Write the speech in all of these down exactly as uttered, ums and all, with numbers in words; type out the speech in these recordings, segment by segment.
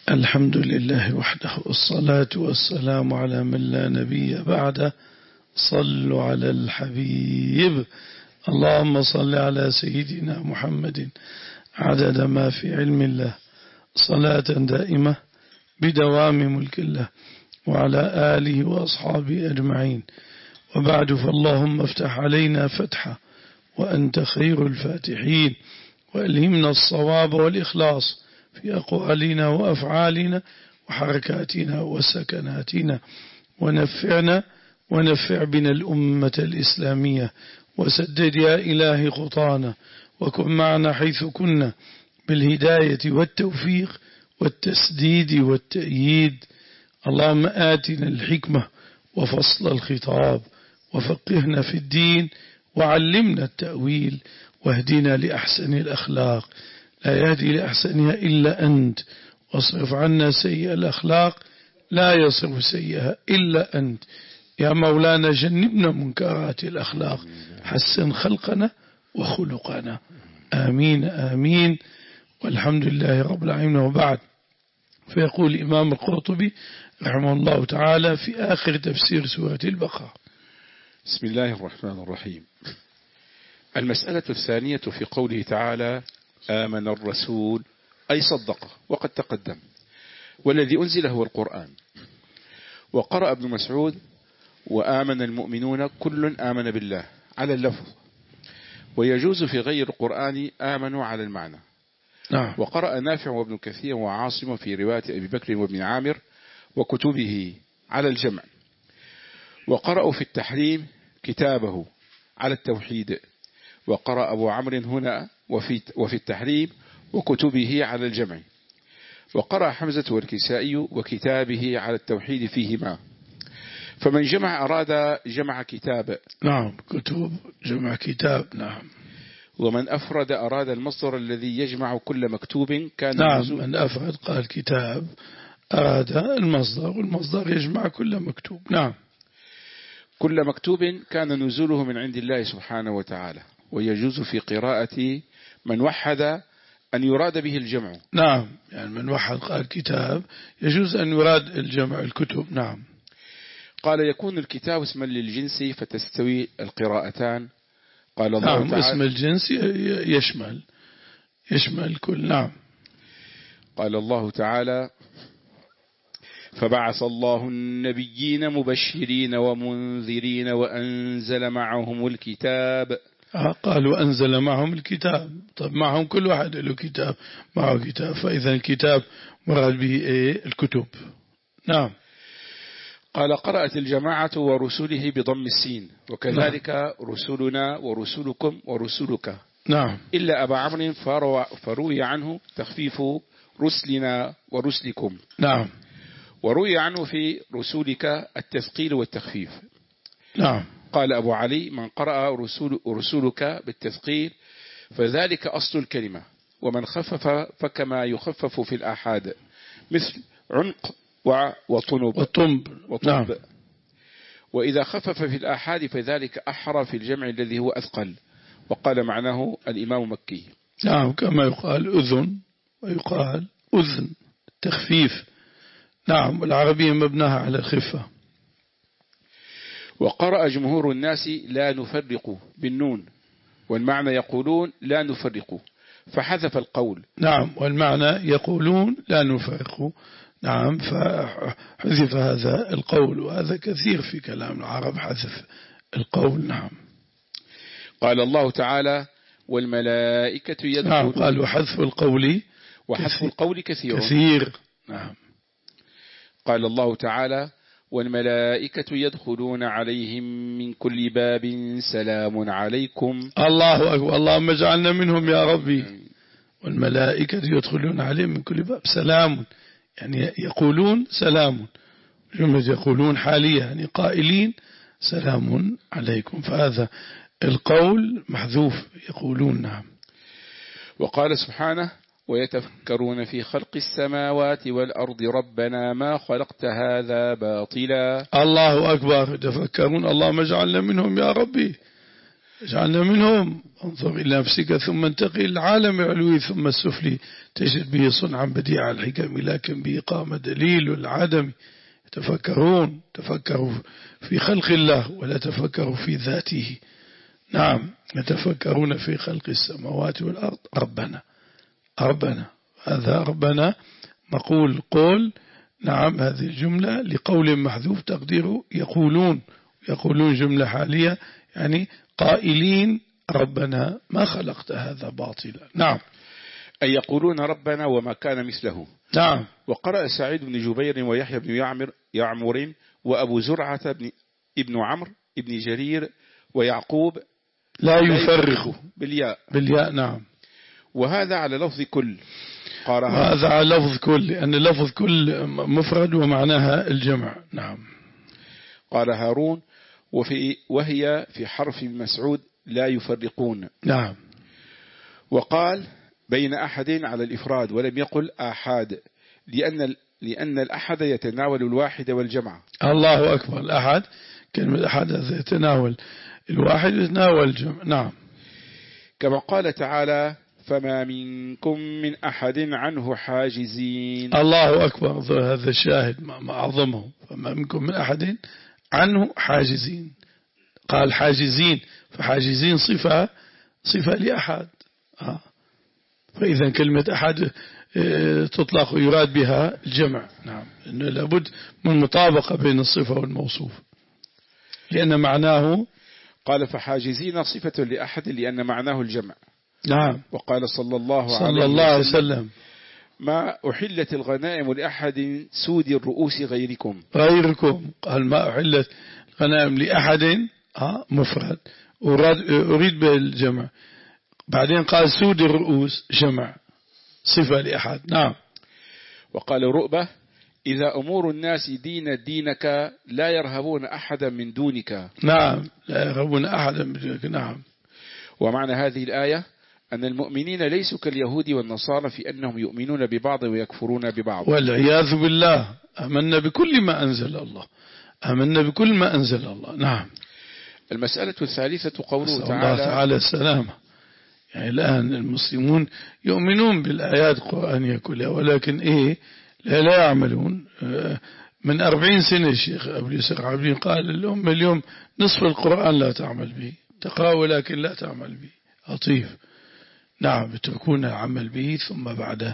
الحمد لله وحده، والصلاة والسلام على من لا نبي بعده. صلوا على الحبيب. اللهم صل على سيدنا محمد عدد ما في علم الله، صلاة دائمة بدوام ملك الله، وعلى آله وأصحابه أجمعين. وبعد، فاللهم افتح علينا فتحا وأنت خير الفاتحين، وألهمنا الصواب والإخلاص في أقوالنا وأفعالنا وحركاتنا وسكناتنا، ونفعنا ونفع بنا الأمة الإسلامية، وسدد يا إلهي خطانا، وكن معنا حيث كنا بالهداية والتوفيق والتسديد والتأييد. اللهم آتنا الحكمة وفصل الخطاب، وفقهنا في الدين، وعلمنا التأويل، واهدنا لأحسن الأخلاق، لا يهدي لأحسنها إلا أنت، واصرف عنا سيئ الأخلاق، لا يصرف سيئها إلا أنت. يا مولانا جنبنا منكرات الأخلاق، حسن خلقنا وخلقنا. آمين آمين، والحمد لله رب العالمين. وبعد، فيقول الإمام القرطبي رحمه الله تعالى في آخر تفسير سورة البقرة: بسم الله الرحمن الرحيم. المسألة الثانية في قوله تعالى: آمن الرسول، أي صدقه، وقد تقدم، والذي أنزل هو القرآن. وقرأ ابن مسعود: وآمن المؤمنون كل آمن بالله، على اللفظ، ويجوز في غير القرآن آمنوا على المعنى. نعم. وقرأ نافع وابن كثير وعاصم في رواية أبي بكر وابن عامر وكتبه على الجمع. وقرأوا في التحريم كتابه على التوحيد. وقرأ أبو عمرو هنا وفي, وفي التحريم وكتبه على الجمع. وقرأ حمزة والكسائي وكتابه على التوحيد فيهما. فمن جمع أراد جمع كتاب. نعم، كتب جمع كتاب. نعم. ومن أفرد أراد المصدر الذي يجمع كل مكتوب كان. نعم، من أفرد قال كتاب أراد المصدر، والمصدر يجمع كل مكتوب. نعم. كل مكتوب كان نزوله من عند الله سبحانه وتعالى. ويجوز في قراءة من وحد أن يراد به الجمع. نعم، يعني من وحد قال كتاب يجوز أن يراد الجمع الكتب. نعم. قال: يكون الكتاب اسما للجنس فتستوي القراءتان. قال الله نعم، تعالى: اسم الجنس يشمل يشمل كل. نعم. قال الله تعالى: فبعث الله النبيين مبشرين ومنذرين وأنزل معهم الكتاب. قال وأنزل معهم الكتاب. طب معهم كل واحد له كتاب، معه كتاب، فإذا الكتاب مراد به إيه؟ الكتب. نعم. قال: قرأت الجماعة ورسله بضم السين، وكذلك نعم. رسلنا ورسلكم ورسلك. نعم. إلا أبا عمرو فروي عنه تخفيف رسلنا ورسلكم. نعم. وروي عنه في رسولك التثقيل والتخفيف. نعم. قال أبو علي: من قرأ رسول رسولك بالتثقيل فذلك أصل الكلمة، ومن خفف فكما يخفف في الآحاد، مثل عنق وطنب وطنب. وطنب. نعم. وإذا خفف في الآحاد فذلك أحرى في الجمع الذي هو أثقل. وقال معناه الإمام مكي. نعم، كما يقال أذن ويقال أذن، تخفيف. نعم، والعربية مبناها على الخفة. وقرأ جمهور الناس لا نفرق بالنون، والمعنى يقولون لا نفرق، فحذف القول. نعم، والمعنى يقولون لا نفرق. نعم، فحذف هذا القول، وهذا كثير في كلام العرب، حذف القول. نعم. قال الله تعالى: والملائكة يدخلون. نعم، قال وحذف القول وحذف القول كثير كثير. نعم. قال الله تعالى: والملائكة يدخلون عليهم من كل باب سلام عليكم. الله أكبر، اللهم اجعلنا منهم يا ربي. والملائكة يدخلون عليهم من كل باب سلام، يعني يقولون سلام، جملة يقولون حالية، يعني قائلين سلام عليكم، فهذا القول محذوف، يقولون. نعم. وقال سبحانه: ويتفكرون في خلق السماوات والأرض ربنا ما خلقت هذا باطلا. الله أكبر، يتفكرون، اللهم اجعلنا منهم يا ربي. جعلنا منهم انظر إلى نفسك ثم انتقل العالم العلوي ثم السفلي تجد به صنعا بديع الحكم لكن به قام دليل العدم يتفكرون تفكروا في خلق الله ولا تفكروا في ذاته. نعم يتفكرون في خلق السماوات والأرض. ربنا ربنا هذا ربنا مقول قول. نعم هذه الجملة لقول محذوف تقديره يقولون يقولون جملة حالية يعني قائلين ربنا ما خلقت هذا باطلا. نعم أي يقولون ربنا وما كان مثله. نعم. وقرأ سعيد بن جبير ويحيى بن يعمر يعمر وأبو زرعة بن ابن عمرو ابن جرير ويعقوب لا يفرق بالياء بالياء. نعم. وهذا على لفظ كل. وهذا على لفظ كل لأن لفظ كل مفرد ومعناها الجمع. نعم. قال هارون وفي وهي في حرف مسعود لا يفرقون. نعم. وقال بين أحد على الإفراد ولم يقل آحاد لأن لأن الأحد يتناول الواحد والجمع. الله أكبر. الأحد كلمة أحد يتناول الواحد يتناول الجمع. نعم. كما قال تعالى فما منكم من أحد عنه حاجزين. الله أكبر. هذا الشاهد ما أعظمه. فما منكم من أحد عنه حاجزين. قال حاجزين فحاجزين صفة صفة لأحد. آه. فإذا كلمة أحد تطلق يراد بها الجمع. نعم إنه لابد من مطابقة بين الصفة والموصوف لأن معناه. قال فحاجزين صفة لأحد لأن معناه الجمع. نعم. وقال صلى الله, صلى عليه, الله عليه وسلم, وسلم ما أحلت الغنائم لأحد سود الرؤوس غيركم. غيركم. قال ما أحلت الغنائم لأحد آه مفرد أريد بالجمع. بعدين قال سود الرؤوس جمع صفة لأحد. نعم. وقال رؤبة إذا أمور الناس دين دينك لا يرهبون أحدا من دونك. نعم لا يرهبون أحدا من دونك. نعم. ومعنى هذه الآية أن المؤمنين ليسوا كاليهود والنصارى في أنهم يؤمنون ببعض ويكفرون ببعض. والعياذ بالله. آمنا بكل ما أنزل الله. آمنا بكل ما أنزل الله. نعم. المسألة الثالثة قوله تعالى الله تعالى السلامة. يعني الآن المسلمون يؤمنون بالآيات القرآنية كلها ولكن إيه لا, لا يعملون. من أربعين سنة الشيخ أبو يسر عابدين قال الأمة اليوم نصف القرآن لا تعمل به تقرأ ولكن لا تعمل به. لطيف. نعم يتركون العمل به ثم بعد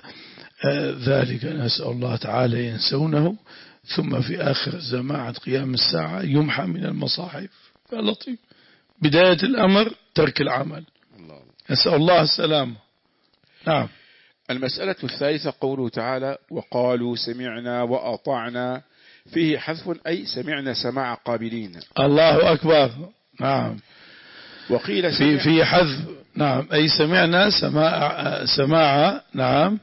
ذلك نسأل الله تعالى ينسونه ثم في آخر الزمان قيام الساعة يمحى من المصاحف. لطيف. بداية الأمر ترك العمل. نسأل الله السلام. نعم. المسألة الثالثة قوله تعالى وقالوا سمعنا وأطعنا فيه حذف أي سمعنا سماع قابلين. الله أكبر. نعم. وقيل في في حذف. نعم أي سمعنا سماع سماع. نعم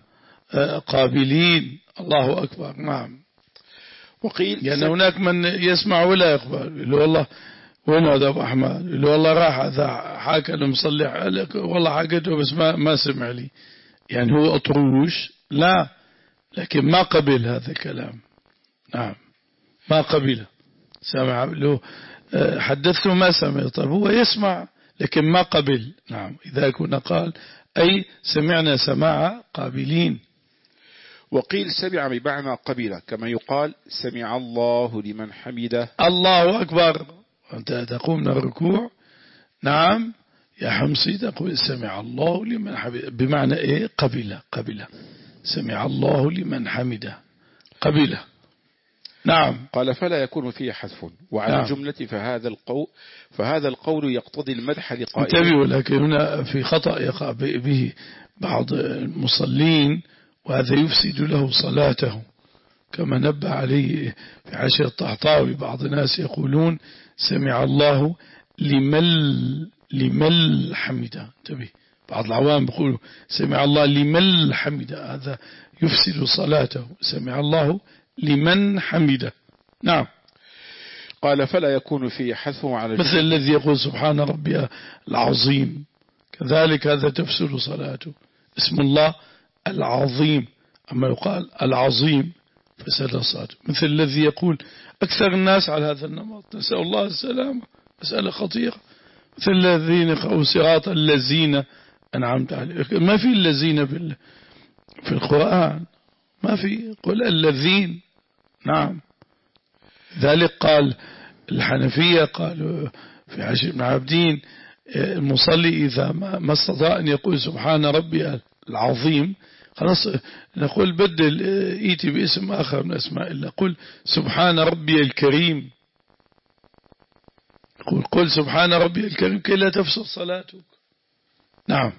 قابلين. الله أكبر. نعم. وقيل يعني هناك من يسمع ولا يقبل اللي والله وين هذا أبو أحمد اللي والله راح هذا حاكى المصلي والله حكيته بس ما ما سمع لي يعني هو أطروش لا لكن ما قبل هذا الكلام. نعم ما قبله سمع له حدثته ما سمع. طيب هو يسمع لكن ما قبل. نعم إذا كنا قال أي سمعنا سماع قابلين. وقيل سمع بمعنى قبل كما يقال سمع الله لمن حمده. الله أكبر. أنت تقوم من الركوع. نعم يا حمصي تقول سمع الله لمن حمده بمعنى إيه قبله قبله سمع الله لمن حمده قبله. نعم. قال فلا يكون فيه حذف وعلى نعم. الجملة فهذا القول فهذا القول يقتضي المدح لقائل. انتبهوا لكن هنا في خطأ يقع به بعض المصلين وهذا يفسد له صلاته كما نبه عليه في عشر الطحطاوي. بعض الناس يقولون سمع الله لمن لمن حمده. انتبه بعض العوام يقولوا سمع الله لمن حمده هذا يفسد صلاته. سمع الله لمن حمده. نعم. قال فلا يكون فيه حذف على مثل الذي يقول سبحان ربي العظيم كذلك هذا تفسد صلاته. اسم الله العظيم أما يقال العظيم فسد صلاته. مثل الذي يقول أكثر الناس على هذا النمط نسأل الله السلامة مسألة خطيرة. مثل الذين أو صراط الذين أنعمت عليهم. ما في الذين في القرآن، ما في، قل الذين. نعم. ذلك قال الحنفية قالوا في عشر بن عابدين المصلي إذا ما استطاع أن يقول سبحان ربي العظيم خلاص نقول بدل إيتي باسم آخر من أسماء الله، قل سبحان ربي الكريم، قل قل سبحان ربي الكريم كي لا تفسد صلاتك. نعم.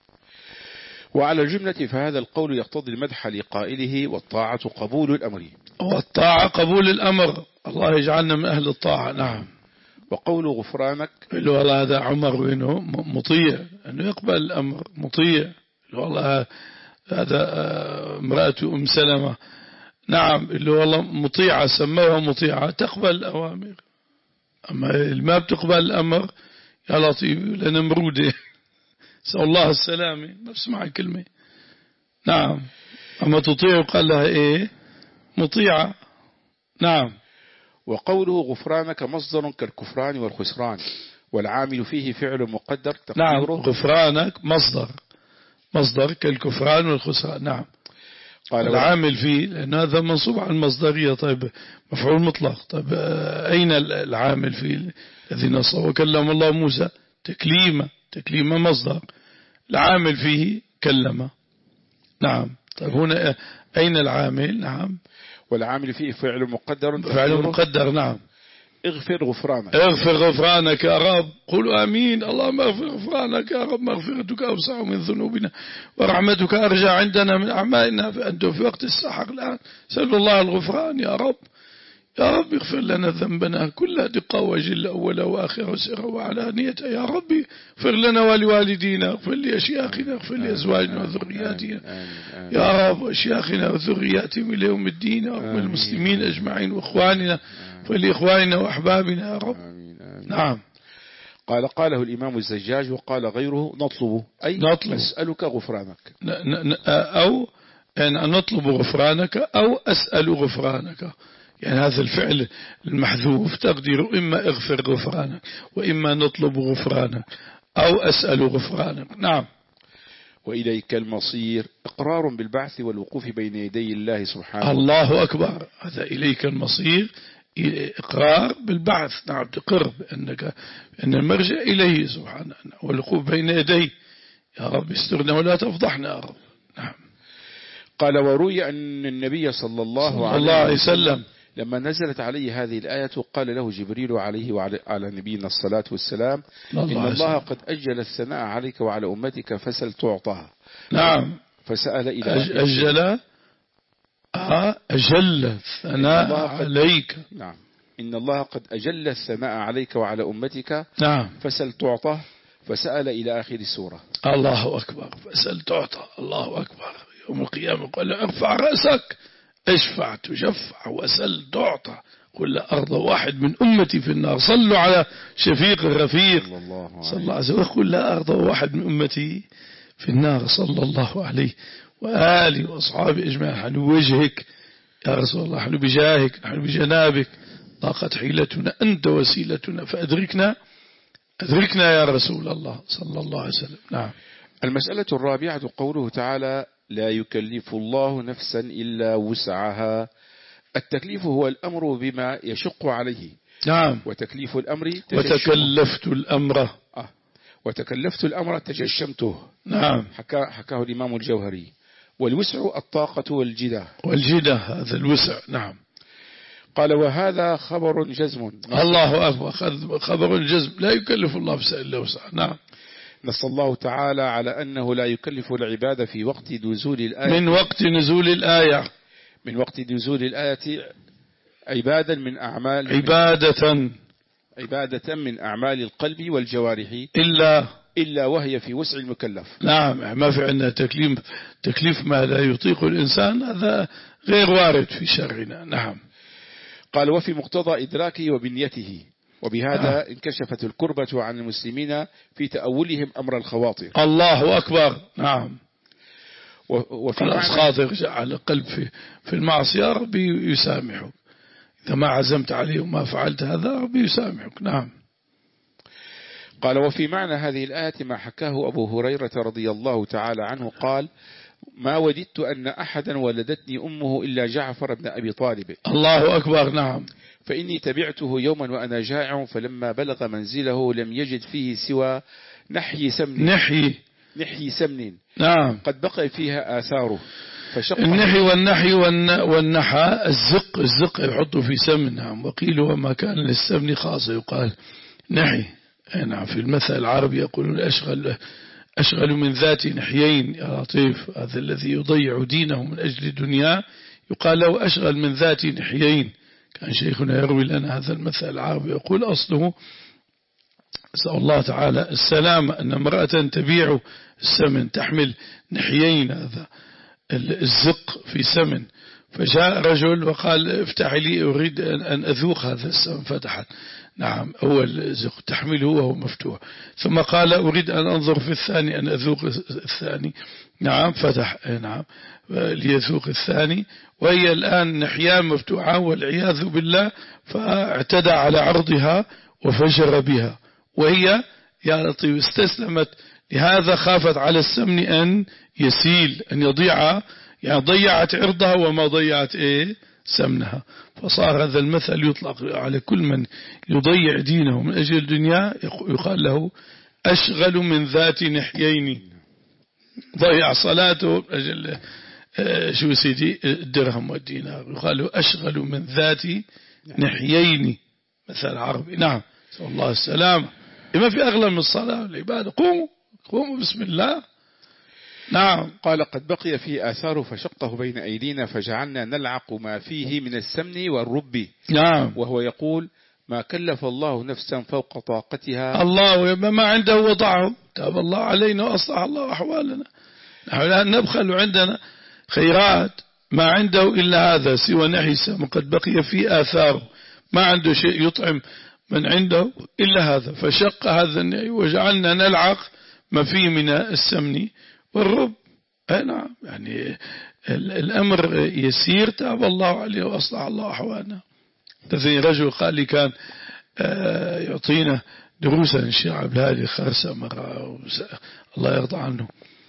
وعلى الجملة فهذا القول يقتضي المدح لقائله، والطاعة قبول الأمر. والطاعة قبول الأمر، الله يجعلنا من أهل الطاعة. نعم. وقول غفرانك والله هذا عمر وينه مطيع أنه يقبل الأمر، مطيع. والله هذا امرأة أم سلمة، نعم، اللي والله مطيعة سموها مطيعة تقبل الأوامر. أما ما بتقبل الأمر يا لطيف لنمرودة، سأل الله السلامة، نفس مع الكلمة. نعم. أما تطيع قال لها إيه مطيعة. نعم. وقوله غفرانك مصدر كالكفران والخسران، والعامل فيه فعل مقدر تقديره. نعم. غفرانك مصدر مصدر كالكفران والخسران. نعم. قال العامل فيه لأن هذا منصوب على المصدرية. طيب مفعول مطلق. طيب أين العامل فيه الذي نصب؟ وكلم الله موسى تكليما، تكليما مصدر، العامل فيه كلم. نعم. طيب هنا أين العامل؟ نعم. والعامل فيه فعل مقدر فعل مقدر. نعم. اغفر غفرانك، اغفر غفرانك يا رب، قولوا آمين. اللهم اغفر غفرانك يا رب، مغفرتك أوسع من ذنوبنا ورحمتك أرجى عندنا من أعمالنا، فأنتم في وقت السحر الآن سألوا الله الغفران يا رب. يا رب اغفر لنا ذنبنا كل دقة وجل أول وآخر وسر وعلانية. يا رب اغفر لنا ولوالدينا، اغفر لأشياخنا، اغفر لأزواجنا وذرياتنا يا رب، وأشياخنا وذرياتهم إلى يوم الدين، واغفر المسلمين أجمعين وإخواننا فلإخواننا وأحبابنا يا رب. نعم. قال قاله الإمام الزجاج وقال غيره نطلب أي نطلب. أسألك غفرانك، أو يعني نطلب غفرانك أو أسأل غفرانك، يعني هذا الفعل المحذوف تقديره إما اغفر غفرانك وإما نطلب غفرانك أو أسأل غفرانك. نعم. وإليك المصير إقرار بالبعث والوقوف بين يدي الله سبحانه. الله أكبر. هذا إليك المصير إقرار بالبعث. نعم. تقر بأنك أن المرجع إليه سبحانه والوقوف بين يديه. يا رب استرنا ولا تفضحنا يا رب. نعم. قال وروي أن النبي صلى الله, صلى الله عليه وسلم لما نزلت عليه هذه الآية قال له جبريل عليه وعلى على نبينا الصلاة والسلام إن الله قد أجل الثناء عليك وعلى أمتك فسل تعطها. نعم. فسأل إلى أجل أجل الثناء عليك. نعم. إن الله قد أجل الثناء عليك وعلى أمتك. نعم. فسل تعطه. فسأل إلى آخر السورة. الله أكبر. فسل تعطى. الله أكبر. يوم القيامة قال ارفع رأسك اشفع تشفع وسل تعطى. كل أرض واحد من أمتي في النار صلوا على شفيق الرفيق صلى الله عليه وسلم. كل أرض واحد من أمتي في النار صلى الله عليه وآله وأصحابه أجمعين. نحن بوجهك يا رسول الله، نحن بجاهك، نحن بجنابك، ضاقت حيلتنا، أنت وسيلتنا فأدركنا أدركنا يا رسول الله صلى الله عليه وسلم. نعم. المسألة الرابعة قوله تعالى لا يكلف الله نفسا إلا وسعها. التكليف هو الأمر بما يشق عليه. نعم. وتكليف الأمر وتكلفت الأمر. آه. وتكلفت الأمر تجشمته. نعم. حكا حكاه الإمام الجوهري. والوسع الطاقة والجدة. والجدة هذا الوسع. نعم. قال وهذا خبر جزم. الله أكبر. خبر جزم لا يكلف الله نفسا إلا وسعها. نعم. نص الله تعالى على أنه لا يكلف العباد في وقت نزول الآية. من وقت نزول الآية. من وقت نزول الآية عبادا من أعمال عبادة عبادة من أعمال القلب والجوارح إلا إلا وهي في وسع المكلف. نعم. ما في عندنا تكليف تكليف ما لا يطيق الإنسان، هذا غير وارد في شرعنا. نعم. قال وفي مقتضى إدراكه وبنيته. وبهذا آه. انكشفت الكربة عن المسلمين في تأولهم أمر الخواطر. الله أكبر. نعم. وفي خاطر على قلب في, في المعصية ربي يسامحك. إذا ما عزمت عليه وما فعلت هذا ربي يسامحك. نعم. قال وفي معنى هذه الآية ما حكاه أبو هريرة رضي الله تعالى عنه قال ما وددت أن أحدا ولدتني أمه إلا جعفر بن أبي طالب. الله أكبر. نعم. فإني تبعته يوما وأنا جائع فلما بلغ منزله لم يجد فيه سوى نحي سمن نحي نحي سمن نعم قد بقي فيها آثاره فشق النحي والنحي والنحى الزق الزق يحطه في سمن. نعم. وقيل وما كان للسمن خاصة يقال نحي. نعم. في المثل العربي يقولون أشغل أشغل من ذات نحيين يا لطيف. هذا الذي يضيع دينه من أجل دنياه يقال له أشغل من ذات نحيين. كان شيخنا يروي لنا هذا المثل العربي يقول أصله أسأل الله تعالى السلام أن امرأة تبيع السمن تحمل نحيين هذا الزق في سمن فجاء رجل وقال افتحي لي أريد أن أذوق هذا السمن فتحت. نعم. أول زق تحمله وهو مفتوح ثم قال أريد أن أنظر في الثاني أن أذوق الثاني. نعم. فتح. نعم. ليذوق الثاني وهي الآن نحيان مفتوحة والعياذ بالله فاعتدى على عرضها وفجر بها وهي يا لطيف استسلمت لهذا خافت على السمن أن يسيل أن يضيع يعني ضيعت عرضها وما ضيعت إيه سمنها. فصار هذا المثل يطلق على كل من يضيع دينه من أجل الدنيا يقال له أشغل من ذات نحيين. ضيع صلاته من أجل شو سيدي الدرهم والدينار يقال له أشغل من ذات نحيين مثل عربي. نعم. صلى الله السلامة. ما في أغلى من الصلاة والعبادة. قوموا قوموا بسم الله. نعم. قال قد بقي فيه آثاره فشقه بين أيدينا فجعلنا نلعق ما فيه من السمن والرب. نعم. وهو يقول ما كلف الله نفسا فوق طاقتها. الله ما عنده وضعه. تاب الله علينا وأصلح الله أحوالنا. نحن لا نبخل عندنا خيرات ما عنده إلا هذا سوى نحس وقد بقي فيه آثاره ما عنده شيء يطعم من عنده إلا هذا فشق هذا النعي وجعلنا نلعق ما فيه من السمن والرب. نعم. يعني الأمر يسير تاب الله عليه وأصلح الله أحوالنا. تذين رجل قال لي كان يعطينا دروسا الشيخ عبد الهادي الخرسة مرة الله يرضى عنه.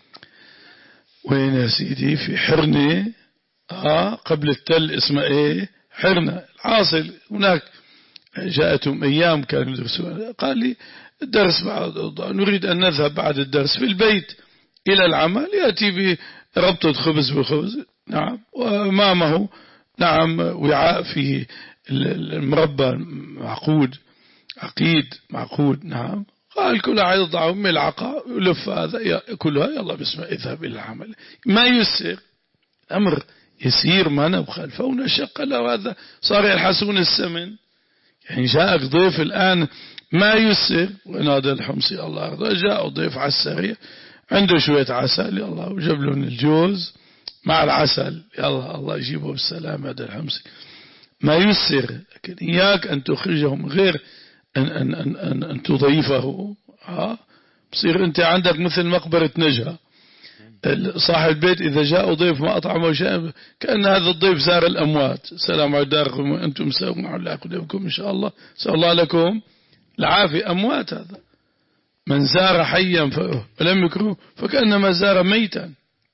وين يا سيدي في حرنة آه قبل التل اسمه ايه حرنة العاصل هناك. جاءتهم أيام كانوا يدرسون قال لي الدرس بعد نريد أن نذهب بعد الدرس في البيت إلى العمل يأتي بربطة خبز بخبز. نعم. وأمامه نعم وعاء فيه المربى معقود عقيد معقود. نعم. قال كل واحد يضعه ملعقة ولف هذا كلها يلا بسم الله اذهب إلى العمل. ما يسر أمر يسير ما نبخل فونشق له هذا صار يلحسون السمن. يعني جاءك ضيف الآن ما يسر ونادى الحمصي الله يرضى جاء ضيف على السريع عنده شوية عسل يلا وجاب لهم الجوز مع العسل يلا الله يجيبه بالسلام. هذا الحمصي ما يسر لكن إياك أن تخرجهم غير أن, أن, أن, أن, أن تضيفه. ها بصير أنت عندك مثل مقبرة نجا صاحب البيت إذا جاء ضيف ما أطعمه شيء كأن هذا الضيف زار الأموات. السلام على داركم وأنتم سلام على أقدامكم إن شاء الله سأل الله لكم العافية. أموات هذا من زار حيا ولم يكره فكأنما زار ميتا.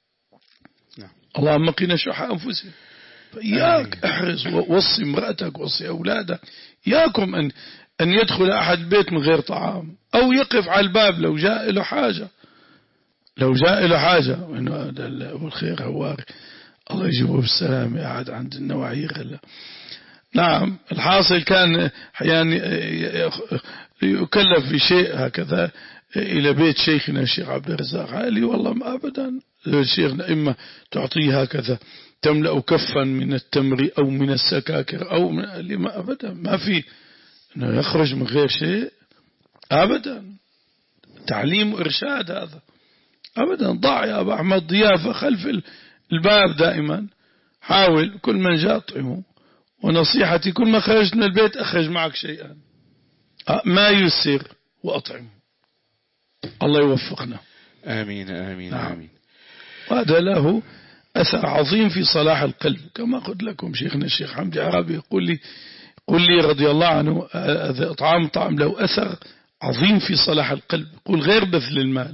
اللهم قنا شح أنفسهم. فإياك احرص ووصي امرأتك ووصي أولادك إياكم أن أن يدخل أحد البيت من غير طعام أو يقف على الباب لو جاء له حاجة لو جاء له حاجة إنه هذا أبو الخير هواري الله يجيبه بالسلام قاعد عند النواعي غلا. نعم. الحاصل كان يعني يكلف بشيء هكذا إلى بيت شيخنا الشيخ عبد الرزاق قال لي والله ما أبدا شيخنا إما تعطيه هكذا تملأ كفا من التمر أو من السكاكر أو من اللي ما أبدا ما في إنه يخرج من غير شيء أبدا. تعليم وإرشاد هذا أبدا. ضع يا أبو أحمد ضيافة خلف الباب دائما حاول كل من جاء طعمه. ونصيحتي كل ما خرجت من البيت أخرج معك شيئا ما يسر وأطعمه. الله يوفقنا. آمين آمين نعم. آمين. وهذا له أثر عظيم في صلاح القلب كما قلت لكم. شيخنا الشيخ حمدي عربي يقول لي قل لي رضي الله عنه إطعام طعام له أثر عظيم في صلاح القلب. يقول غير بذل المال،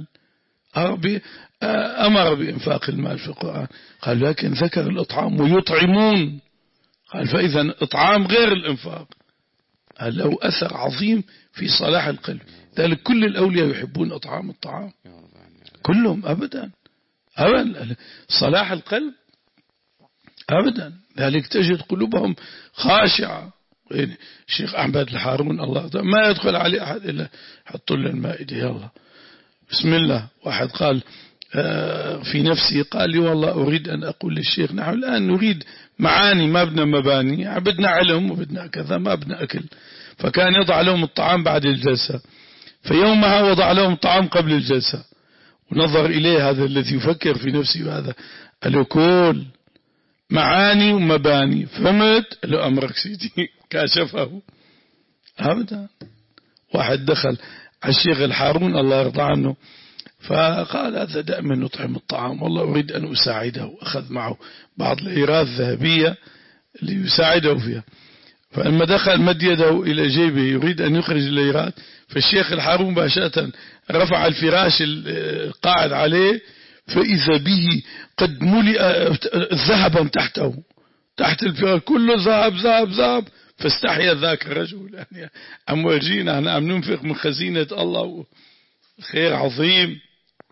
أمر بإنفاق المال في القرآن، قال لكن ذكر الإطعام ويطعمون، قال فإذا إطعام غير الإنفاق. قال له أثر عظيم في صلاح القلب. ذلك كل الأولياء يحبون إطعام الطعام كلهم أبدا أبدا. صلاح القلب أبدا، ذلك تجد قلوبهم خاشعة. الشيخ أحمد الحارون الله ما يدخل عليه أحد إلا حطوا له المائدة يلا بسم الله. واحد قال في نفسي قال لي والله أريد أن أقول للشيخ نحن الآن نريد معاني ما بدنا مباني، بدنا علم وبدنا كذا ما بدنا أكل. فكان يضع لهم الطعام بعد الجلسة، فيومها وضع لهم الطعام قبل الجلسة، ونظر إليه هذا الذي يفكر في نفسه وهذا قال له كل معاني ومباني فهمت له أمرك سيدي كاشفه أبدا. واحد دخل على الشيخ الحارون الله يرضى عنه فقال هذا دائما نطعم الطعام والله أريد أن أساعده، أخذ معه بعض الإيراد الذهبية اللي يساعده فيها. فلما دخل مد يده إلى جيبه يريد أن يخرج الإيراد، فالشيخ الحارون باشرة رفع الفراش القاعد عليه فإذا به قد ملئ ذهبا تحته، تحت الفراش كله ذهب ذهب ذهب. فاستحيا ذاك الرجل يعني عم ورجينا أنا عم ننفق من خزينة الله، خير عظيم.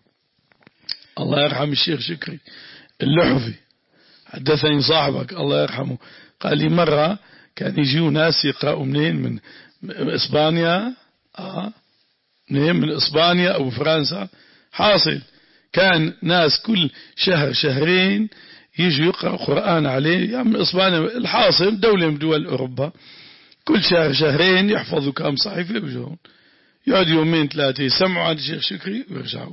الله يرحم الشيخ شكري اللحفي حدثني صاحبك الله يرحمه قال لي مرة كان يجيوا ناس يقرأوا منين من إسبانيا آه منين من إسبانيا أو فرنسا. حاصل كان ناس كل شهر شهرين يجوا يقرأ قرآن عليه يعني من إسبانيا. الحاصل دولة من دول أوروبا كل شهر شهرين يحفظوا كام صحيفة يرجعون يقعد يومين ثلاثة يسمعوا عن الشيخ شكري ويرجعوا.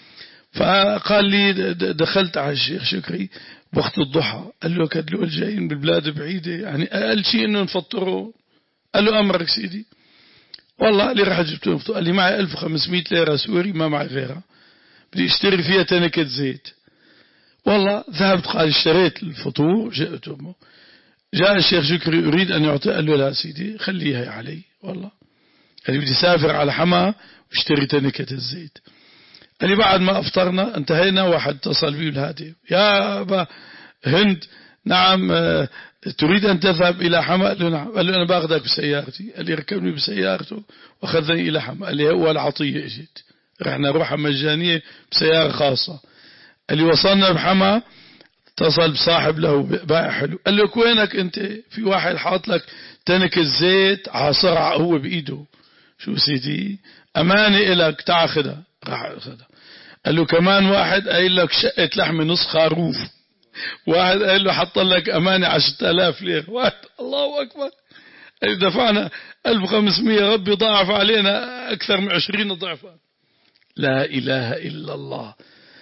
فقال لي دخلت على الشيخ شكري وقت الضحى قال له كدلوا الجايين بالبلاد بعيدة يعني أقل شيء إنه نفطره. قال له أمرك سيدي والله اللي راح جبته نفطر. قال لي معي ألف وخمسمائة ليرة سوري ما معي غيرها بدي اشتري فيها تنكة زيت. والله ذهبت قال اشتريت الفطور جاءت أمه. جاء الشيخ شكري يريد أن يعطي قال له لا سيدي خليها علي والله قال لي بدي سافر على حما واشتري تنكة الزيت. قال لي بعد ما أفطرنا انتهينا واحد اتصل بي بالهاتف يا أبا هند نعم اه تريد أن تذهب إلى حما؟ قال له نعم. قال له أنا باخذك بسيارتي. قال لي ركبني بسيارته وأخذني إلى حما. قال لي هو العطية اجت رحنا روحة مجانية بسيارة خاصة. قال لي وصلنا بحما اتصل بصاحب له بائع حلو قال له وينك أنت؟ في واحد حاط لك تنك الزيت عصرع هو بإيده. شو سيدي أمانة إلك تاخذها. راح أخذها. قال له كمان واحد قايل لك شقة لحمة نص خروف. واحد قال له حط لك أمانة عشرة آلاف ليرة. واحد الله أكبر دفعنا ألف وخمسمائة ربي ضاعف علينا أكثر من عشرين ضعفا. لا إله إلا الله.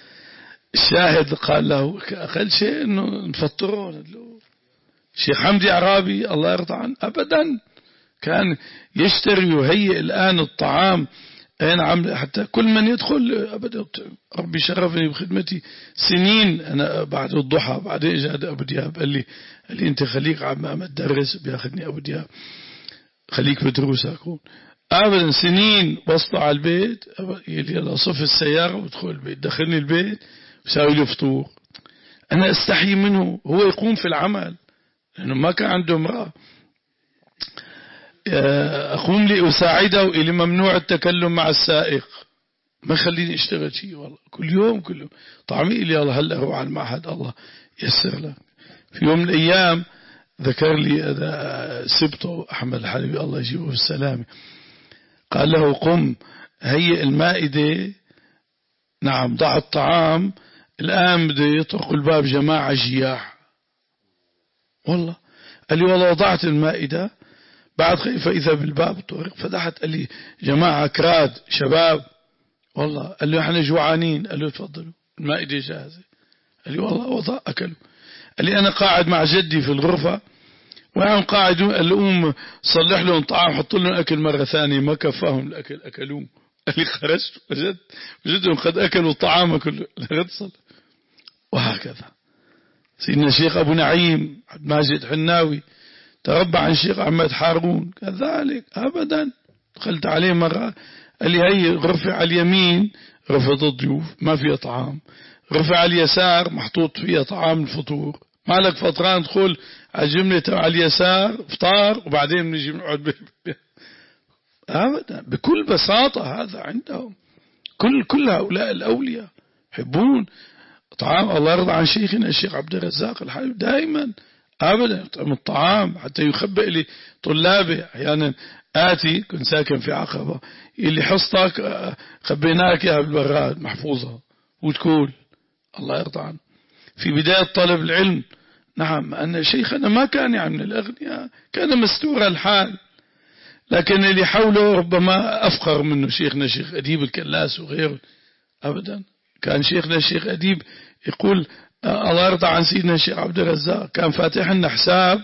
الشاهد قال له أقل شيء إنه نفطره. الشيخ حمدي عرابي الله يرضى عنه أبدا كان يشتري ويهيئ الآن الطعام أنا عم حتى كل من يدخل أبدا. ربي شرفني بخدمتي سنين أنا بعد الضحى بعد إجاد أبو دياب قال لي قال لي أنت خليك عم تدرس بياخذني أبو دياب خليك بدروس أكون أبدا سنين وصل على البيت يلا صف السيارة وادخل البيت دخلني البيت وساوي له فطور. أنا استحي منه هو يقوم في العمل لأنه ما كان عنده امرأة. أقوم لي أساعده إلي ممنوع التكلم مع السائق ما خليني اشتغل شيء والله كل يوم كل يوم طعمي إلي الله هلأ روح على المعهد الله يسر لك. في يوم من الأيام ذكر لي سبته أحمد الحلبي الله يجيبه بالسلامة قال له قم هيئ المائدة نعم ضع الطعام الآن بده يطرقوا الباب جماعة جياح. والله قال لي والله وضعت المائدة بعد خيفة إذا بالباب طرق فتحت قال لي جماعة كراد شباب والله قال له احنا جوعانين. قال له تفضلوا المائدة جاهزة. قال لي والله وضع أكلوا. قال لي أنا قاعد مع جدي في الغرفة وهم قاعدون قال له قوم صلح لهم طعام حط لهم أكل مرة ثانية ما كفاهم الأكل أكلوه. قال لي خرجت وجدت وجدهم قد أكلوا الطعام كله لغد صل. وهكذا سيدنا الشيخ أبو نعيم عبد الماجد حناوي تربى عن الشيخ أحمد حارون كذلك أبدا. دخلت عليه مرة قال لي هي غرفة على اليمين غرفة الضيوف ما فيها طعام، غرفة على اليسار محطوط فيها طعام الفطور، مالك فطران تدخل على جملة على اليسار فطار وبعدين بنجي بنقعد أبدا. بكل بساطة هذا عندهم. كل كل هؤلاء الأولياء يحبون طعام. الله يرضى عن شيخنا الشيخ عبد الرزاق الحبيب دائما أبدا يطعم الطعام حتى يخبئ لي طلابي. أحيانا آتي كنت ساكن في عقبة اللي حصتك خبيناك يا بالبراد محفوظة وتقول الله يرضى عنه. في بداية طلب العلم نعم أن شيخنا ما كان يعني من الأغنياء، كان مستور الحال، لكن اللي حوله ربما أفقر منه. شيخنا شيخ أديب الكلاس وغيره أبدا. كان شيخنا الشيخ أديب يقول الله يرضى عن سيدنا الشيخ عبد الرزاق كان فاتح لنا حساب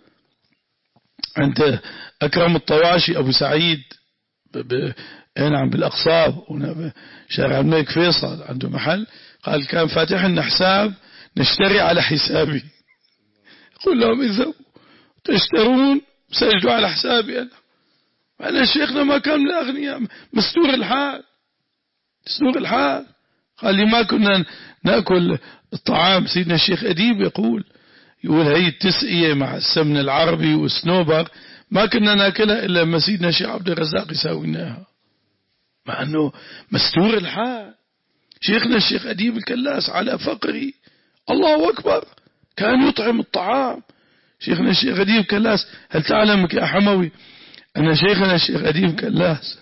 عند أكرم الطواشي أبو سعيد نعم بالأقصاب شارع الملك فيصل عنده محل. قال كان فاتح لنا حساب نشتري على حسابي. يقول لهم إذا تشترون سجلوا على حسابي أنا. أنا شيخنا ما كان من الأغنياء مستور الحال مستور الحال. قال لي ما كنا نأكل الطعام. سيدنا الشيخ أديب يقول يقول هي التسقية مع السمن العربي والسنوبر ما كنا نأكلها إلا ما سيدنا الشيخ عبد الرزاق يساويناها، مع أنه مستور الحال. شيخنا الشيخ أديب الكلاس على فقري الله أكبر كان يطعم الطعام. شيخنا الشيخ أديب الكلاس هل تعلمك يا حموي أن شيخنا الشيخ أديب الكلاس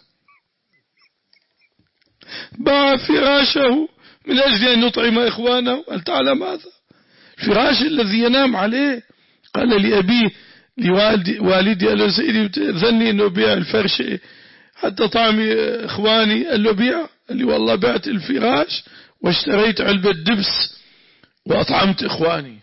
باع فراشه من أجل أن يطعم إخوانه؟ هل تعلم هذا؟ الفراش الذي ينام عليه. قال لأبيه لوالدي والدي قال له سيدي ذني أنه بيع الفرشة حتى طعمي إخواني. قال له بيع. قال لي والله بعت الفراش واشتريت علبة دبس وأطعمت إخواني.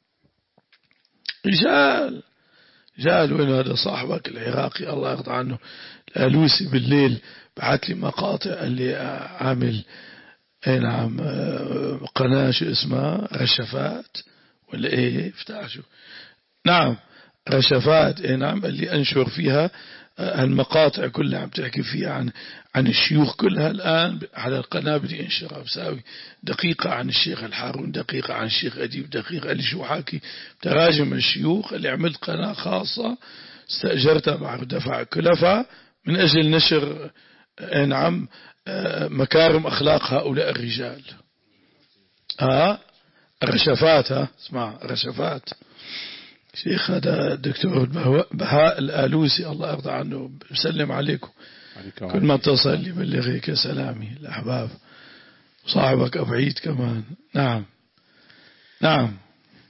رجال جال. وين هذا صاحبك العراقي الله يرضى عنه الألوسي بالليل بعت لي مقاطع اللي عامل اي نعم قناة شو اسمها رشفات ولا ايه افتح شو نعم رشفات اي نعم اللي انشر فيها المقاطع كلها عم تحكي فيها عن عن الشيوخ كلها. الآن على القناة بدي انشرها بساوي دقيقة عن الشيخ الحارون، دقيقة عن الشيخ أديب، دقيقة اللي شو حاكي تراجم الشيوخ. اللي عملت قناة خاصة استأجرتها مع دفع كلفة من أجل نشر نعم مكارم أخلاق هؤلاء الرجال. ها رشفات. ها اسمع رشفات. شيخ هذا الدكتور بهاء الآلوسي الله يرضى عنه بسلم عليكم كل ما تصل يبلغك سلامي الأحباب صاحبك أبو عيد كمان. نعم نعم.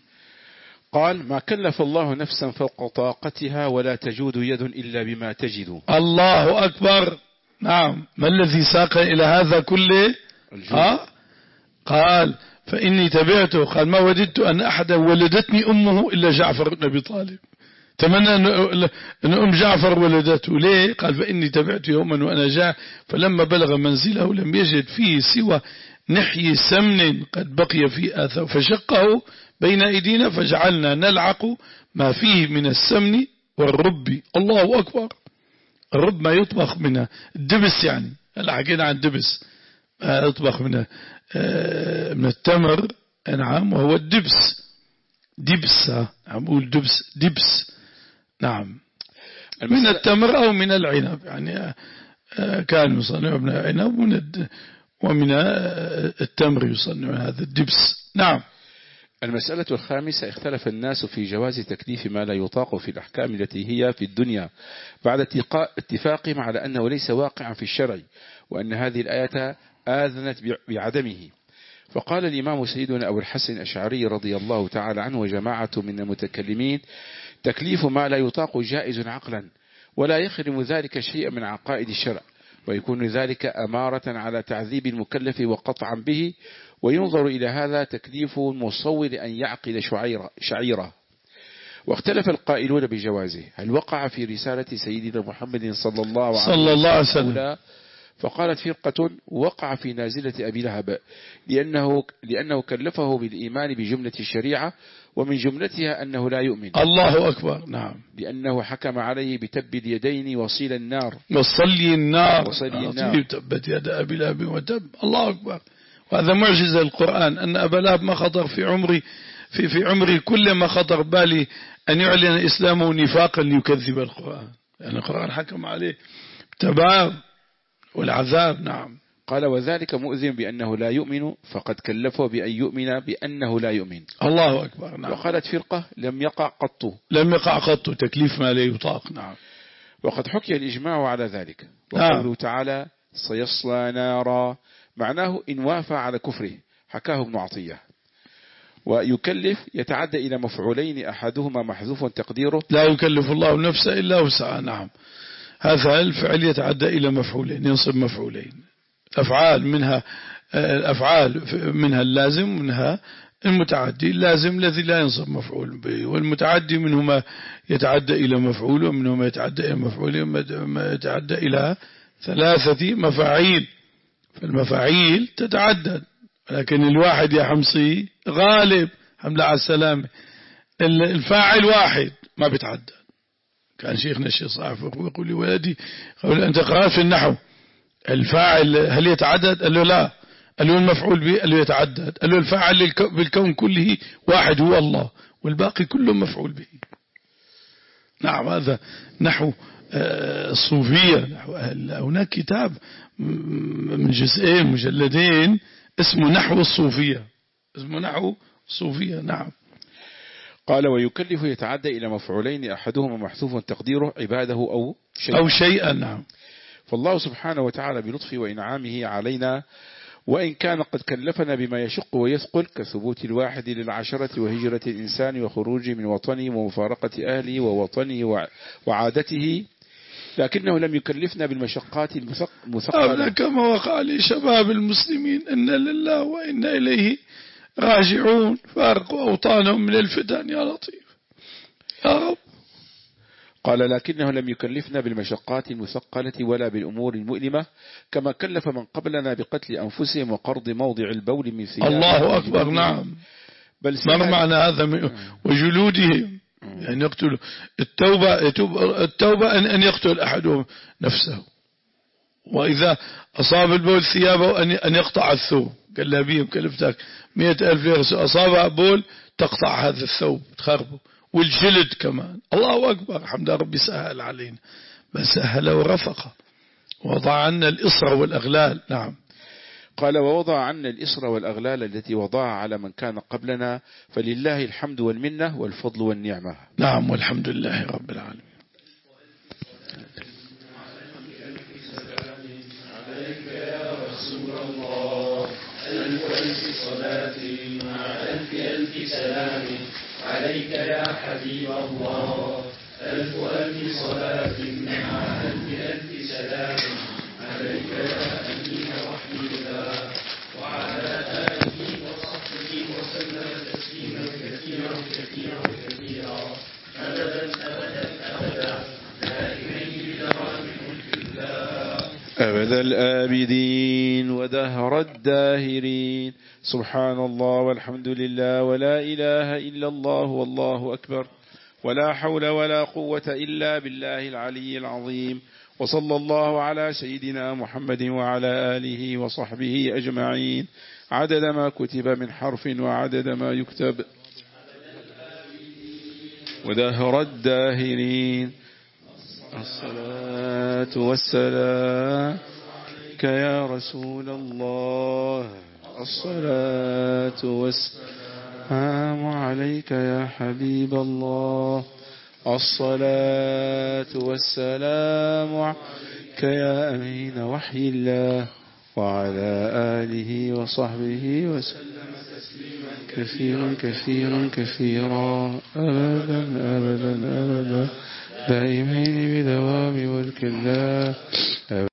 قال ما كلف الله نفسا فوق طاقتها ولا تجود يد إلا بما تجد. الله أكبر. نعم. ما الذي ساق إلى هذا كله؟ آه؟ قال فإني تبعته. قال ما وجدت أن أحدا ولدتني أمه إلا جعفر بن أبي طالب. تمنى أن أم جعفر ولدته. ليه؟ قال فإني تبعته يوما وأنا جاع فلما بلغ منزله لم يجد فيه سوى نحي سمن قد بقي في آثار فشقه بين أيدينا فجعلنا نلعق ما فيه من السمن والرب. الله أكبر. الرب ما يطبخ منه الدبس، يعني هلا حكينا عن دبس ما يطبخ منه من التمر. نعم وهو الدبس. دبس عم بقول دبس دبس. نعم من التمر أو من العنب، يعني كان يصنع من العنب ومن التمر يصنع هذا الدبس. نعم. المسألة الخامسة اختلف الناس في جواز تكليف ما لا يطاق في الأحكام التي هي في الدنيا بعد اتفاقهم على أنه ليس واقعا في الشرع وأن هذه الآية آذنت بعدمه. فقال الإمام سيدنا أبو الحسن الأشعري رضي الله تعالى عنه وجماعة من المتكلمين تكليف ما لا يطاق جائز عقلا ولا يخرم ذلك شيئا من عقائد الشرع، ويكون ذلك أمارة على تعذيب المكلف وقطعا به، وينظر إلى هذا تكليف المصور أن يعقد شعيرة. واختلف القائلون بجوازه هل وقع في رسالة سيدنا محمد صلى الله عليه وسلم فقالت فرقة وقع في نازلة أبي لهب لأنه, لأنه كلفه بالإيمان بجملة الشريعة، ومن جملتها أنه لا يؤمن. الله أكبر. نعم. لأنه حكم عليه بتب اليدين وصيل النار وصلي النار وصلي النار تبت يد أبي لهب وتب. الله أكبر. وهذا معجزة القرآن أن أبا لهب ما خطر في عمري في في عمري كل ما خطر بالي أن يعلن إسلامه نفاقا ليكذب القرآن، لأن يعني القرآن حكم عليه تباب والعذاب. نعم. قال وذلك مؤذن بأنه لا يؤمن، فقد كلفه بأن يؤمن بأنه لا يؤمن. الله أكبر. نعم. وقالت فرقة لم يقع قط لم يقع قط تكليف ما لا يطاق. نعم. وقد حكي الإجماع على ذلك. وقوله نعم. تعالى سيصلى نارا معناه إن وافى على كفره، حكاه ابن عطية. ويكلف يتعدى إلى مفعولين أحدهما محذوف تقديره لا يكلف الله نفسا إلا وسعها. نعم. هذا الفعل يتعدى إلى مفعولين، ينصب مفعولين. أفعال منها الأفعال منها اللازم ومنها المتعدي. اللازم الذي لا ينصب مفعول به، والمتعدي منهما يتعدى إلى مفعول، ومنهما يتعدى إلى مفعول، ومنهما يتعدى إلى ثلاثة مفاعيل. فالمفاعيل تتعدد، لكن الواحد يا حمصي غالب. حمد على السلامة. الفاعل واحد ما بيتعدد. كان شيخنا الشيخ صاحب يقول لي ولدي قال أنت قرأت في النحو الفاعل هل يتعدد؟ قال له لا. قال له المفعول به؟ قال له يتعدد. قال له الفاعل بالكون كله واحد هو الله، والباقي كله مفعول به. نعم. هذا نحو الصوفية. هناك كتاب من جزئين مجلدين اسمه نحو الصوفية، اسمه نحو الصوفية. نعم. قال ويكلف يتعدى إلى مفعولين أحدهما محذوف تقديره عباده أو شيئا. أو شيئا. نعم. فالله سبحانه وتعالى بلطفه وإنعامه علينا، وإن كان قد كلفنا بما يشق ويثقل كثبوت الواحد للعشرة وهجرة الإنسان وخروجه من وطنه ومفارقة أهله ووطنه وعادته، لكنه لم يكلفنا بالمشقات المثقلة. كما وقع لشباب المسلمين إن لله وإن إليه راجعون، فارقوا أوطانهم من الفتن يا لطيف يا رب. قال لكنه لم يكلفنا بالمشقات المثقلة ولا بالأمور المؤلمة، كما كلف من قبلنا بقتل أنفسهم وقرض موضع البول من ثياب. الله أكبر. نعم. بل ما معنى هذا؟ وجلودهم يعني يقتلوا. التوبة, التوبة أن يقتل أحدهم نفسه، وإذا أصاب البول ثيابه أن يقطع الثوب. قال لها بيهم كلفتك مئة ألف ليرة، أصابها بول تقطع هذا الثوب تخربه. والجلد كمان. الله أكبر. الحمد لله ربي سهل علينا، ما سهل ورفق، وضع عنا الإصر والأغلال. نعم. قال ووضع عنا الإصر والأغلال التي وضعها على من كان قبلنا، فلله الحمد والمنة والفضل والنعمة. نعم. والحمد لله رب العالمين. عليك يا رسول الله ألف ألف صلاة مع ألف ألف سلام، عليك يا حبيب الله ألف ألف صلاة مع ألف ألف سلام، عليك يا أمين وحي الله وعلى آله وصحبه وسلم تسليما كثيرا كثيرا كثيرا أبدا أبدا أبدا دائمين بدوام ملك الله أبد الآبدين ودهر الداهرين. سبحان الله والحمد لله ولا إله إلا الله والله أكبر، ولا حول ولا قوة إلا بالله العلي العظيم. وصلى الله على سيدنا محمد وعلى آله وصحبه أجمعين، عدد ما كتب من حرف وعدد ما يكتب. ودهر الداهرين. الصلاة والسلام عليك يا رسول الله، الصلاة والسلام عليك يا حبيب الله، الصلاة والسلام عليك يا أمين وحي الله وعلى آله وصحبه وسلم تسليما كثيرا كثيرا كثيرا أبدا أبدا أبدا دائمين بدوام ملك الله.